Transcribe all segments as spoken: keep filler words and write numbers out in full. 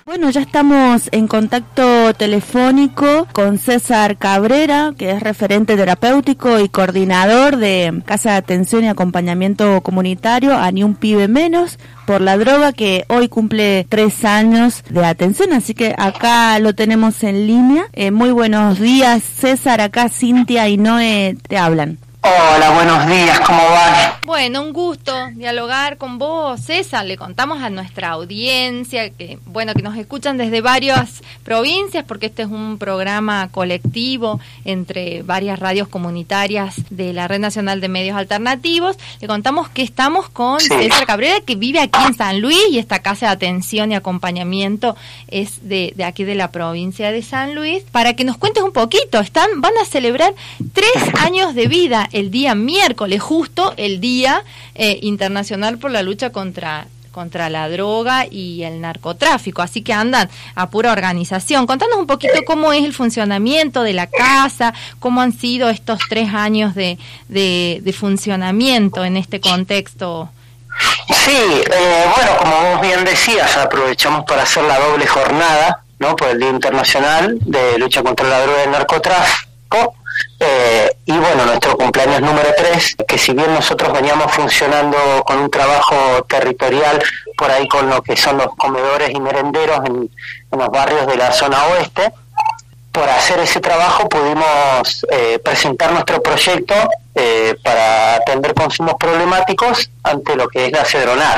Bueno, ya estamos en contacto telefónico con César Cabrera, que es referente terapéutico y coordinador de Casa de Atención y Acompañamiento Comunitario a Ni un Pibe Menos por la Droga, que hoy cumple tres años de atención, así que acá lo tenemos en línea. Eh, muy buenos días, César, acá Cintia y Noé te hablan. Hola, buenos días, ¿cómo vas? Bueno, un gusto dialogar con vos, César. Le contamos a nuestra audiencia que, bueno, que nos escuchan desde varias provincias, porque este es un programa colectivo entre varias radios comunitarias de la Red Nacional de Medios Alternativos. Le contamos que estamos con sí. César Cabrera, que vive aquí en San Luis, y esta casa de atención y acompañamiento es de, de aquí de la provincia de San Luis. Para que nos cuentes un poquito, están van a celebrar tres años de vida el día miércoles, justo el Día eh, Internacional por la Lucha contra, contra la Droga y el Narcotráfico, así que andan a pura organización. Contanos un poquito cómo es el funcionamiento de la casa, cómo han sido estos tres años de, de, de funcionamiento en este contexto. Sí, eh, bueno, como vos bien decías, aprovechamos para hacer la doble jornada, ¿no?, por el Día Internacional de Lucha contra la Droga y el Narcotráfico. Eh, y bueno, nuestro cumpleaños número tres, que si bien nosotros veníamos funcionando con un trabajo territorial por ahí con lo que son los comedores y merenderos en, en los barrios de la zona oeste, por hacer ese trabajo pudimos eh, presentar nuestro proyecto eh, para atender consumos problemáticos ante lo que es la Cedronar.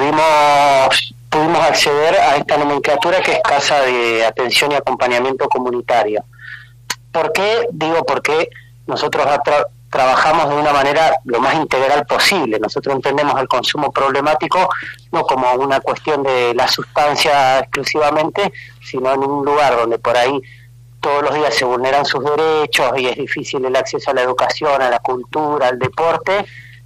Pudimos, pudimos acceder a esta nomenclatura que es Casa de Atención y Acompañamiento Comunitario. ¿Por qué? Digo, porque nosotros tra- trabajamos de una manera lo más integral posible. Nosotros entendemos el consumo problemático no como una cuestión de la sustancia exclusivamente, sino en un lugar donde por ahí todos los días se vulneran sus derechos y es difícil el acceso a la educación, a la cultura, al deporte.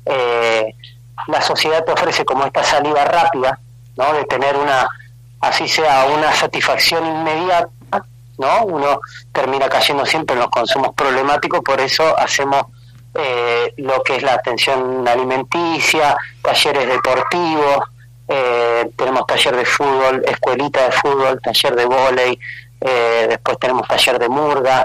Eh, la sociedad te ofrece como esta salida rápida, ¿no?, de tener una, así sea, una satisfacción inmediata, ¿no? Uno termina cayendo siempre en los consumos problemáticos, por eso hacemos eh, lo que es la atención alimenticia, talleres deportivos, eh, tenemos taller de fútbol, escuelita de fútbol, taller de vóley, eh, después tenemos taller de murga,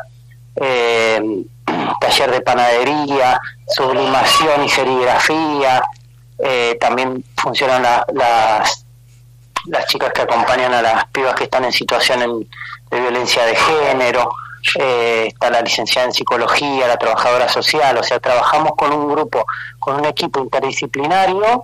eh, taller de panadería, sublimación y serigrafía, eh, también funcionan la, las las chicas que acompañan a las pibas que están en situación en, de violencia de género, eh, está la licenciada en psicología, la trabajadora social, o sea, trabajamos con un grupo, con un equipo interdisciplinario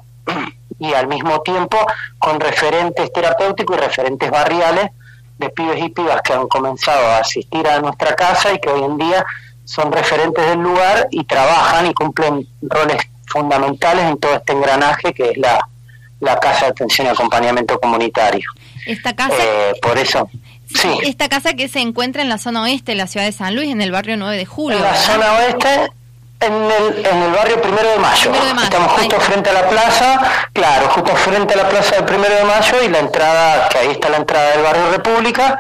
y al mismo tiempo con referentes terapéuticos y referentes barriales de pibes y pibas que han comenzado a asistir a nuestra casa y que hoy en día son referentes del lugar y trabajan y cumplen roles fundamentales en todo este engranaje que es la la Casa de Atención y Acompañamiento Comunitario. Esta casa, eh, por eso, sí. Esta casa que se encuentra en la zona oeste de la ciudad de San Luis, en el barrio nueve de julio. En la ¿verdad? zona oeste, en el, en el barrio Primero de Mayo. Primero de Mayo. Estamos justo Ahí. frente a la plaza, claro, justo frente a la plaza del Primero de Mayo y la entrada, que ahí está la entrada del barrio República,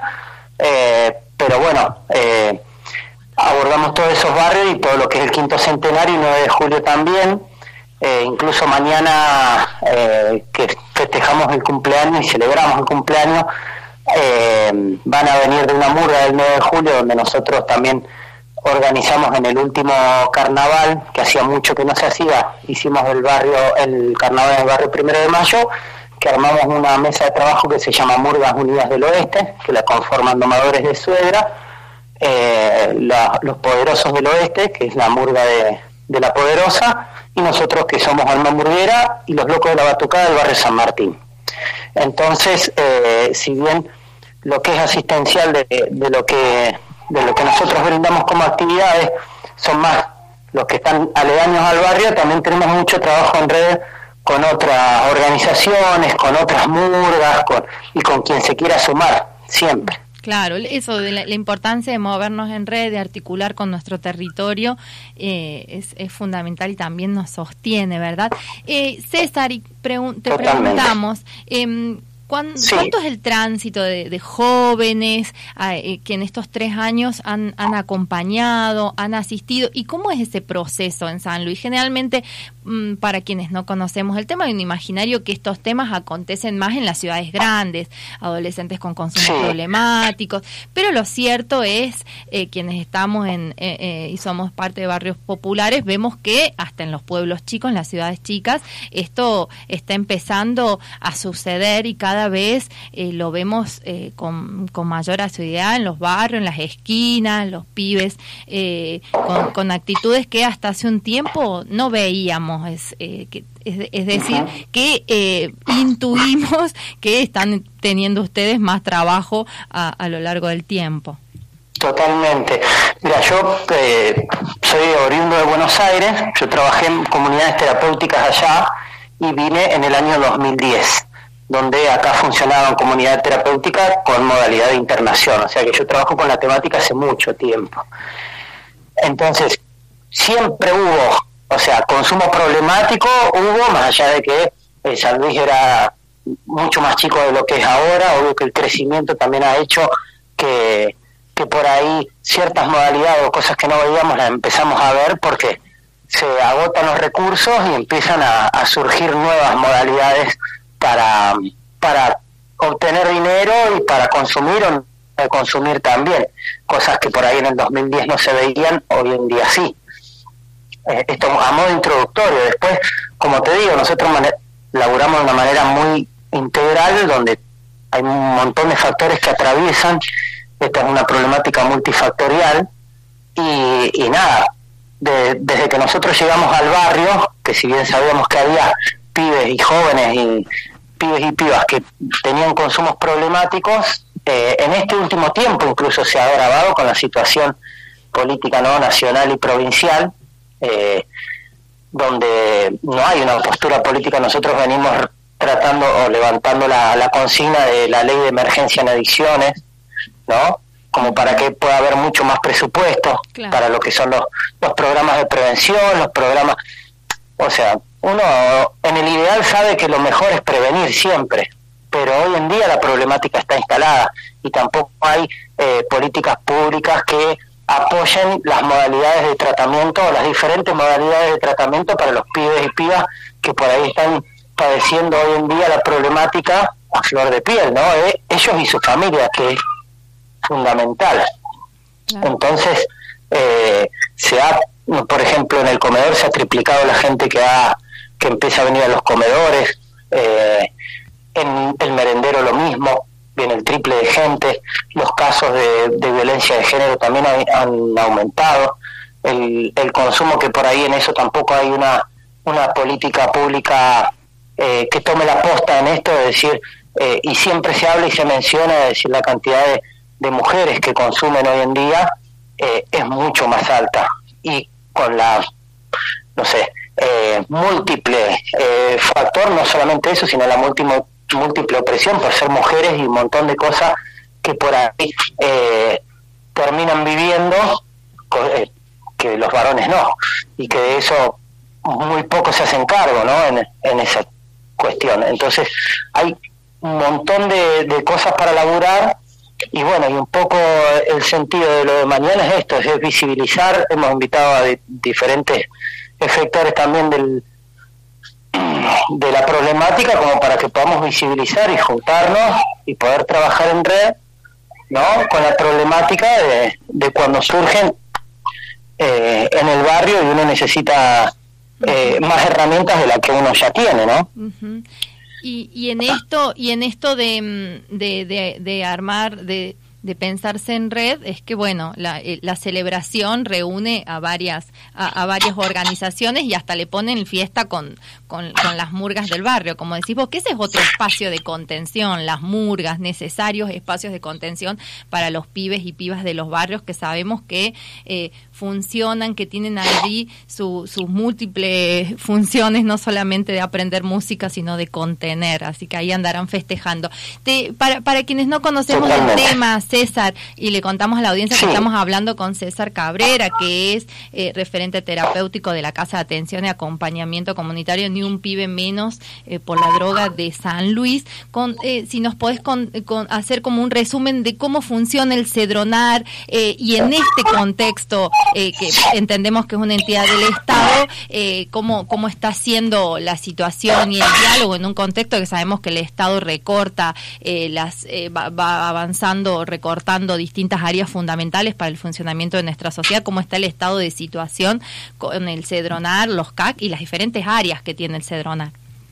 eh, pero bueno, eh, abordamos todos esos barrios y todo lo que es el quinto centenario y nueve de julio también. Eh, incluso mañana eh, que festejamos el cumpleaños y celebramos el cumpleaños, eh, van a venir de una murga del nueve de julio, donde nosotros también organizamos en el último carnaval, que hacía mucho que no se hacía, hicimos el barrio el carnaval en el barrio Primero de Mayo, que armamos una mesa de trabajo que se llama Murgas Unidas del Oeste, que la conforman Domadores de Suegra, eh, la, los Poderosos del Oeste, que es la murga de, de La Poderosa, y nosotros que somos Alma Murguera y los Locos de la Batucada del barrio San Martín. Entonces, eh, si bien lo que es asistencial de, de lo que de lo que nosotros brindamos como actividades son más los que están aledaños al barrio, también tenemos mucho trabajo en red con otras organizaciones, con otras murgas, con, y con quien se quiera sumar, siempre. Claro, eso de la, la importancia de movernos en red, de articular con nuestro territorio, eh, es, es fundamental y también nos sostiene, ¿verdad? Eh, César, y pregun- te Totalmente. preguntamos, eh, ¿cuán, sí. ¿cuánto es el tránsito de, de jóvenes eh, que en estos tres años han, han acompañado, han asistido? ¿Y cómo es ese proceso en San Luis? Generalmente, mmm, para quienes no conocemos el tema, hay un imaginario que estos temas acontecen más en las ciudades grandes, adolescentes con consumos sí. problemáticos, pero lo cierto es, eh, quienes estamos en eh, eh, y somos parte de barrios populares, vemos que hasta en los pueblos chicos, en las ciudades chicas, esto está empezando a suceder y cada vez eh, lo vemos eh, con, con mayor asiduidad en los barrios, en las esquinas, los pibes eh, con, con actitudes que hasta hace un tiempo no veíamos, es, eh, que, es, es decir, uh-huh. que eh, intuimos que están teniendo ustedes más trabajo a, a lo largo del tiempo. Totalmente. Mira, yo eh, soy oriundo de Buenos Aires, yo trabajé en comunidades terapéuticas allá y vine en el año dos mil diez, donde acá funcionaban comunidades terapéuticas con modalidad de internación, o sea que yo trabajo con la temática hace mucho tiempo. Entonces, siempre hubo, o sea, consumo problemático hubo, más allá de que eh, San Luis era mucho más chico de lo que es ahora, obvio que el crecimiento también ha hecho que que por ahí ciertas modalidades o cosas que no veíamos las empezamos a ver porque se agotan los recursos y empiezan a, a surgir nuevas modalidades para, para obtener dinero y para consumir o no consumir también, cosas que por ahí en el dos mil diez no se veían, hoy en día sí. Eh, esto a modo introductorio. Después, como te digo, nosotros man- laburamos de una manera muy integral donde hay un montón de factores que atraviesan. Esta es una problemática multifactorial y, y nada, de, desde que nosotros llegamos al barrio, que si bien sabíamos que había pibes y jóvenes y pibes y pibas que tenían consumos problemáticos, eh, en este último tiempo incluso se ha agravado con la situación política no nacional y provincial, eh, donde no hay una postura política. Nosotros venimos tratando o levantando la, la consigna de la ley de emergencia en adicciones, ¿no? Como para que pueda haber mucho más presupuesto claro. para lo que son los, los programas de prevención, los programas, o sea, uno en el ideal sabe que lo mejor es prevenir siempre, pero hoy en día la problemática está instalada y tampoco hay eh, políticas públicas que apoyen las modalidades de tratamiento o las diferentes modalidades de tratamiento para los pibes y pibas que por ahí están padeciendo hoy en día la problemática a flor de piel, ¿no? Eh, ellos y su familia, que fundamental. Claro. Entonces, eh, se ha, por ejemplo, en el comedor se ha triplicado la gente que ha que empieza a venir a los comedores, eh, en el merendero lo mismo, viene el triple de gente, los casos de, de violencia de género también han, han aumentado, el, el consumo, que por ahí en eso tampoco hay una, una política pública eh, que tome la posta en esto, de decir, eh, y siempre se habla y se menciona, de decir, la cantidad de de mujeres que consumen hoy en día eh, es mucho más alta y con la, no sé, eh, múltiple eh, factor, no solamente eso, sino la múltiple, múltiple opresión por ser mujeres y un montón de cosas que por ahí eh, terminan viviendo eh, que los varones no, y que de eso muy poco se hacen cargo, ¿no? En, en esa cuestión. Entonces hay un montón de, de cosas para laburar. Y bueno, y un poco el sentido de lo de mañana es esto, es visibilizar. Hemos invitado a di- diferentes efectores también del de la problemática, como para que podamos visibilizar y juntarnos y poder trabajar en red, ¿no? Con la problemática de, de cuando surgen eh, en el barrio y uno necesita eh, más herramientas de las que uno ya tiene, ¿no? Uh-huh. Y, y en esto y en esto de, de, de, de armar, de, de pensarse en red, es que bueno, la, la celebración reúne a varias a, a varias organizaciones y hasta le ponen fiesta con, con, con las murgas del barrio, como decís vos, que ese es otro espacio de contención, las murgas, necesarios espacios de contención para los pibes y pibas de los barrios, que sabemos que eh, funcionan, que tienen allí su, sus múltiples funciones, no solamente de aprender música, sino de contener, así que ahí andarán festejando. Te, para, para quienes no conocemos el tema, César, y le contamos a la audiencia sí. que estamos hablando con César Cabrera, que es eh, referente terapéutico de la Casa de Atención y Acompañamiento Comunitario Ni un Pibe Menos eh, por la Droga de San Luis. Con, eh, si nos podés con, con hacer como un resumen de cómo funciona el Cedronar eh, y en este contexto eh, que entendemos que es una entidad del Estado, eh, cómo, cómo está siendo la situación y el diálogo en un contexto que sabemos que el Estado recorta, eh, las eh, va, va avanzando, recortando distintas áreas fundamentales para el funcionamiento de nuestra sociedad, cómo está el estado de situación con el Cedronar, los C A C y las diferentes áreas que tiene el Cedronar.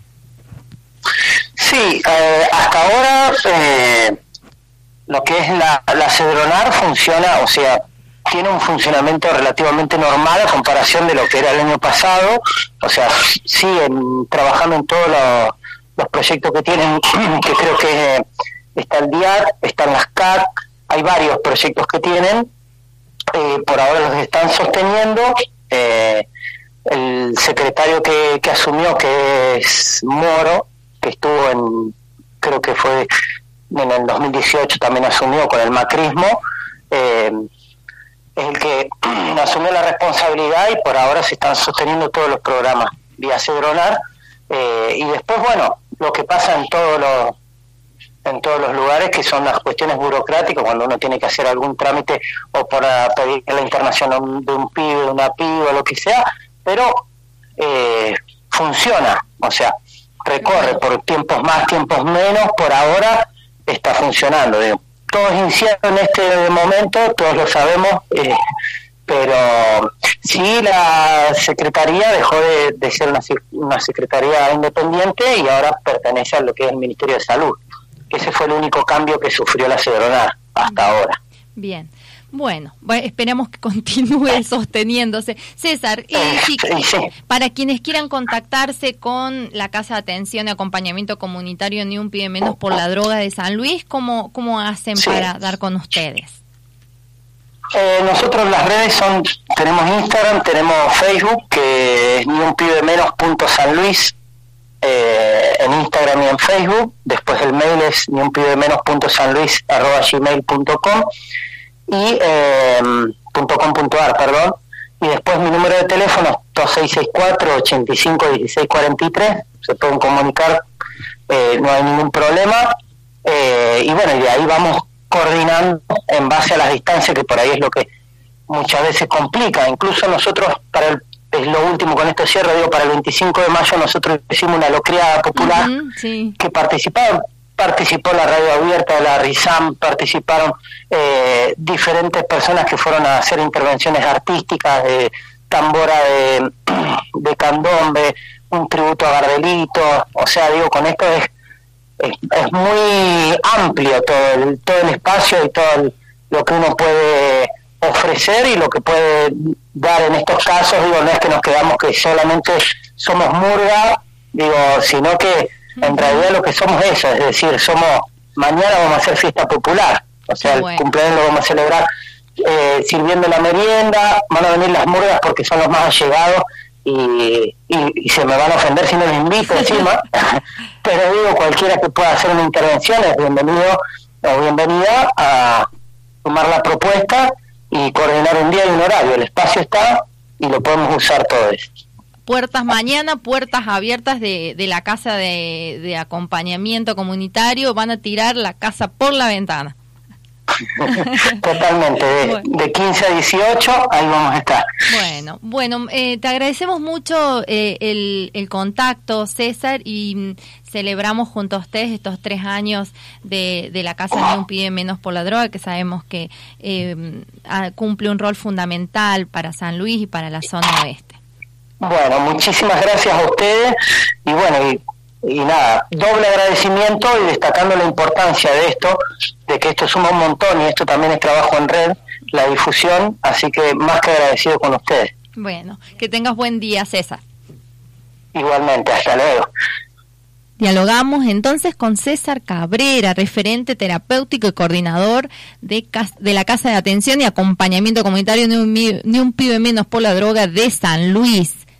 Sí, eh, hasta ahora eh, lo que es la, la Cedronar funciona, o sea, tiene un funcionamiento relativamente normal a comparación de lo que era el año pasado, o sea, siguen trabajando en todos los, los proyectos que tienen, que creo que eh, está el D I A R, están las C A C, hay varios proyectos que tienen, eh, por ahora los están sosteniendo, eh, el secretario que, que asumió, que es Moro, que estuvo en, creo que fue en el dos mil dieciocho, también asumió con el macrismo, eh, es el que asumió la responsabilidad y por ahora se están sosteniendo todos los programas vía Cedronar, eh, y después, bueno, lo que pasa en todos los en todos los lugares, que son las cuestiones burocráticas, cuando uno tiene que hacer algún trámite o para pedir la internación de un pibe, de una pibe o lo que sea, pero eh, funciona, o sea, recorre por tiempos más, tiempos menos, por ahora está funcionando. Digo, todo es incierto en este momento, todos lo sabemos, eh, pero sí, la Secretaría dejó de, de ser una, una Secretaría independiente y ahora pertenece a lo que es el Ministerio de Salud. Ese fue el único cambio que sufrió la Cedronar hasta ahora. Bien. Bueno, bueno, esperemos que continúe sosteniéndose. César, eh, sí, sí. para quienes quieran contactarse con la Casa de Atención y Acompañamiento Comunitario Ni un Pibe Menos por la Droga de San Luis, ¿cómo, cómo hacen sí. para dar con ustedes? Eh, nosotros las redes son, tenemos Instagram, tenemos Facebook, que es ni un pibe menos punto San Luis, eh, en Instagram y en Facebook. Después el mail es ni un pibe menos punto san luis arroba gmail punto com y eh, .com.ar, perdón, y después mi número de teléfono es dos seis seis cuatro, ocho cinco, uno seis cuatro tres, se pueden comunicar, eh, no hay ningún problema, eh, y bueno, y de ahí vamos coordinando en base a las distancias, que por ahí es lo que muchas veces complica. Incluso nosotros, para el, es lo último con esto cierre, digo, para el veinticinco de mayo nosotros hicimos una locriada popular, uh-huh, sí. que participaron participó la Radio Abierta de la RISAM, participaron eh, diferentes personas que fueron a hacer intervenciones artísticas, de tambora de, de candombe, un tributo a Gardelito, o sea, digo, con esto es, es, es muy amplio todo el, todo el espacio y todo el, lo que uno puede ofrecer y lo que puede dar en estos casos. Digo, no es que nos quedamos que solamente somos murga, digo, sino que en realidad lo que somos es eso, es decir, somos, mañana vamos a hacer fiesta popular, o sea, bueno. el cumpleaños lo vamos a celebrar eh, sirviendo la merienda, van a venir las murgas porque son los más allegados y, y, y se me van a ofender si no les invito encima, pero digo, cualquiera que pueda hacer una intervención es bienvenido o bienvenida a tomar la propuesta y coordinar un día y un horario. El espacio está y lo podemos usar todos. Puertas mañana, puertas abiertas de, de la Casa de, de Acompañamiento Comunitario, van a tirar la casa por la ventana. Totalmente, de, bueno. de quince a dieciocho, ahí vamos a estar. Bueno, bueno, eh, te agradecemos mucho eh, el, el contacto, César, y mm, celebramos junto a ustedes estos tres años de, de la Casa Ni un Pibe Menos por la Droga, que sabemos que eh, a, cumple un rol fundamental para San Luis y para la zona oeste. Bueno, muchísimas gracias a ustedes y bueno, y, y nada, doble agradecimiento y destacando la importancia de esto, de que esto suma un montón y esto también es trabajo en red, la difusión, así que más que agradecido con ustedes. Bueno, que tengas buen día, César. Igualmente, hasta luego. Dialogamos entonces con César Cabrera, referente terapéutico y coordinador de, de la Casa de Atención y Acompañamiento Comunitario Ni un, Ni un Pibe Menos por la Droga de San Luis.